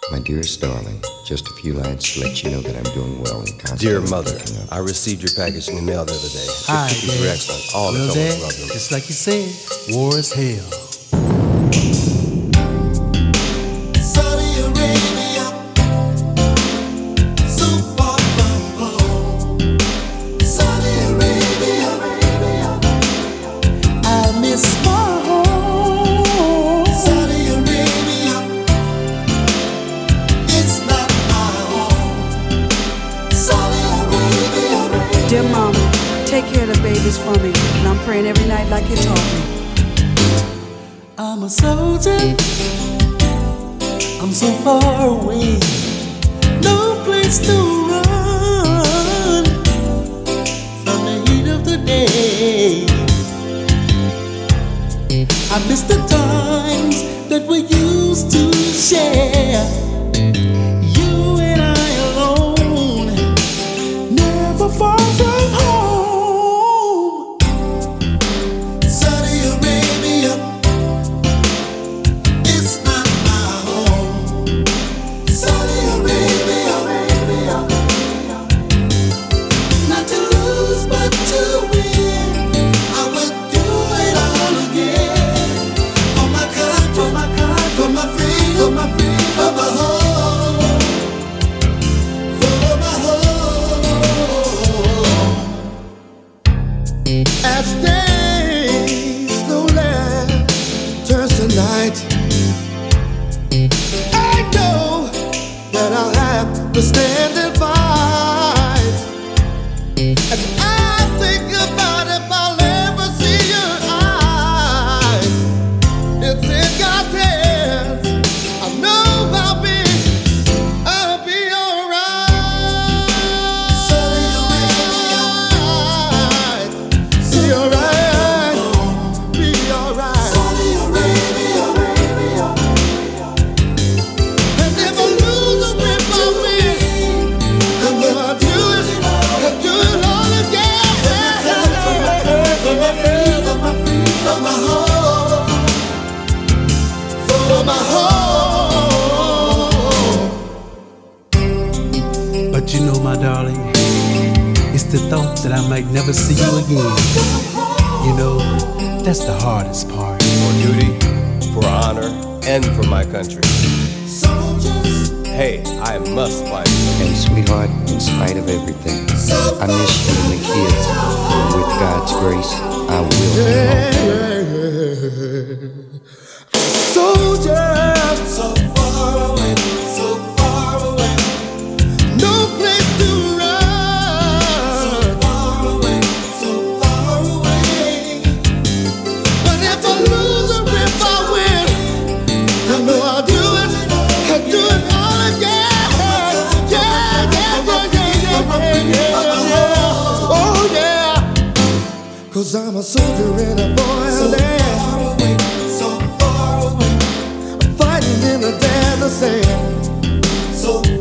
My dearest darling, just a few lines to let you know that I'm doing well and constantly. Dear mother, I received your package in the mail the other day. Hi, Your cookies were excellent. All the well, fellows Dad, loved them. just like you said, war is hell. Saudi Arabia, so far from home. Saudi Arabia, I miss my home. Saudi Arabia, it's not my home. Saudi Arabia. Dear Mama, take care of the babies for me, and I'm praying every night like you taught me. I'm a soldier. I'm so far away, no place to run from the heat of the day. I miss the times that we used to share. You and I alone, never far from home. Saudi Arabia, it's not my home. Saudi Arabia, not to lose but to win. I would do it all again for my country, for my freedom, for my home, for my home. As day slowly turns to night, I know that I'll have to stand and fight. And I think about if I'll ever see your eyes. It's in God's hands. I know I'll be alright. Saudi Arabia, be alright, be alright. Saudi Arabia. And if I lose a grip I win, I know I'll do it all again. For my freedom, for my home, for my home. But you know, my darling, it's the thought that I might never see you again. You know, that's the hardest part. For duty, for honor, and for my country. Soldiers, Hey, I must find you. And sweetheart, in spite of everything, I miss you and the kids. And with God's grace, I will be home. soldier, so far away, no place to run. So far away. But if I lose or if I win, I know I'll do it all again. Yeah. Oh yeah. 'Cause I'm a soldier in a foreign land. So far away, fighting in the desert sand. So